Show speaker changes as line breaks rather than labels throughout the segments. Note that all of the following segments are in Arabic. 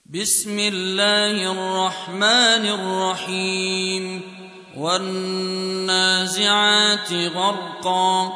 بسم الله الرحمن الرحيم والنازعات غرقا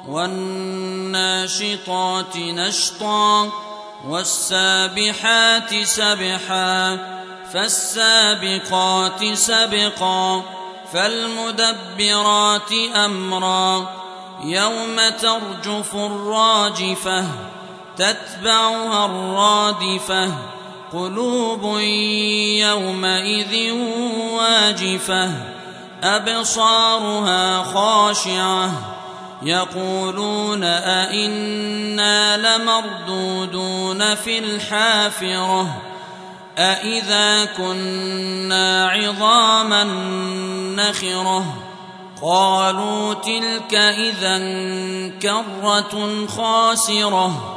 والناشطات نشطا والسابحات سبحا فالسابقات سبقا فالمدبرات أمرا يوم ترجف الراجفة تتبعها الرادفة قلوب يومئذ واجفة أبصارها خاشعة يقولون أئنا لمردودون في الحافرة أئذا كنا عظاما نخرة قالوا تلك إذا كرة خاسرة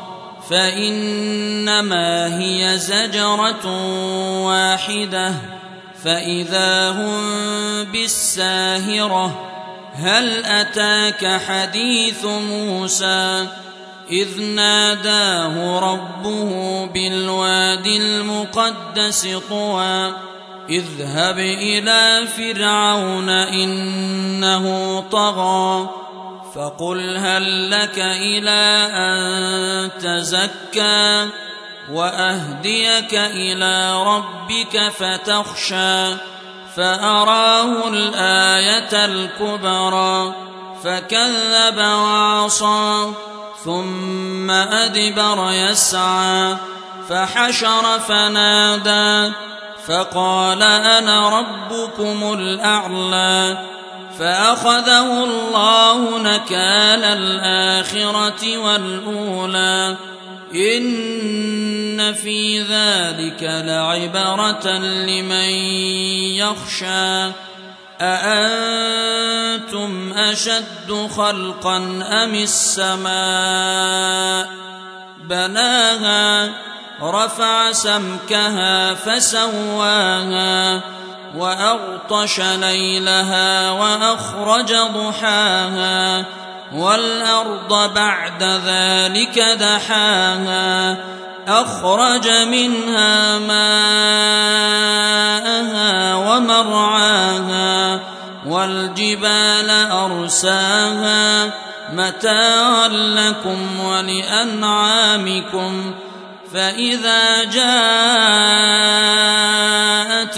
فإنما هي زجرة واحدة فإذا هم بالساهرة هل أتاك حديث موسى إذ ناداه ربه بالواد المقدس طوى اذهب إلى فرعون إنه طغى فقل هل لك إلى أن تزكى وأهديك إلى ربك فتخشى فأراه الآية الكبرى فكذب وعصى ثم أدبر يسعى فحشر فنادى فقال أنا ربكم الأعلى فأخذه الله نكال الآخرة والأولى إن في ذلك لعبرة لمن يخشى أأنتم أشد خلقا أم السماء بناها رفع سمكها فسواها وأغطش ليلها وأخرج ضحاها والأرض بعد ذلك دحاها أخرج منها ماءها ومرعاها والجبال أرساها متاعا لكم ولأنعامكم فإذا جاءت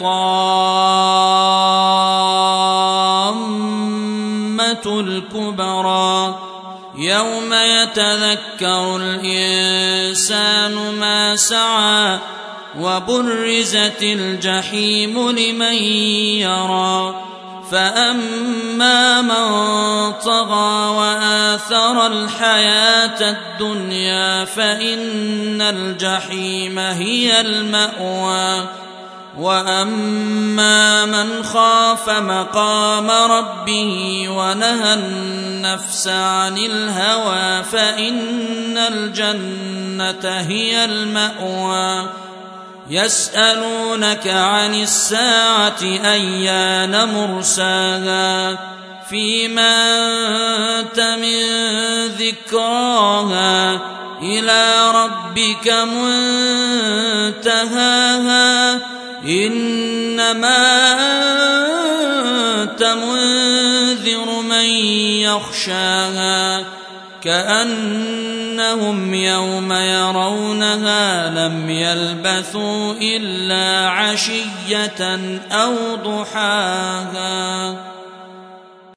الطامة الكبرى يوم يتذكر الإنسان ما سعى وبرزت الجحيم لمن يرى فأما من طغى وآثر الحياة الدنيا فإن الجحيم هي المأوى وأما من خاف مقام ربه ونهى النفس عن الهوى فإن الجنة هي المأوى يسألونك عن الساعة أيان مرساها فيما أنت من ذكراها إلى ربك منتهاها إنما أنت منذر من يخشاها كأنهم يوم يرونها لم يلبثوا إلا عشية أو ضحاها.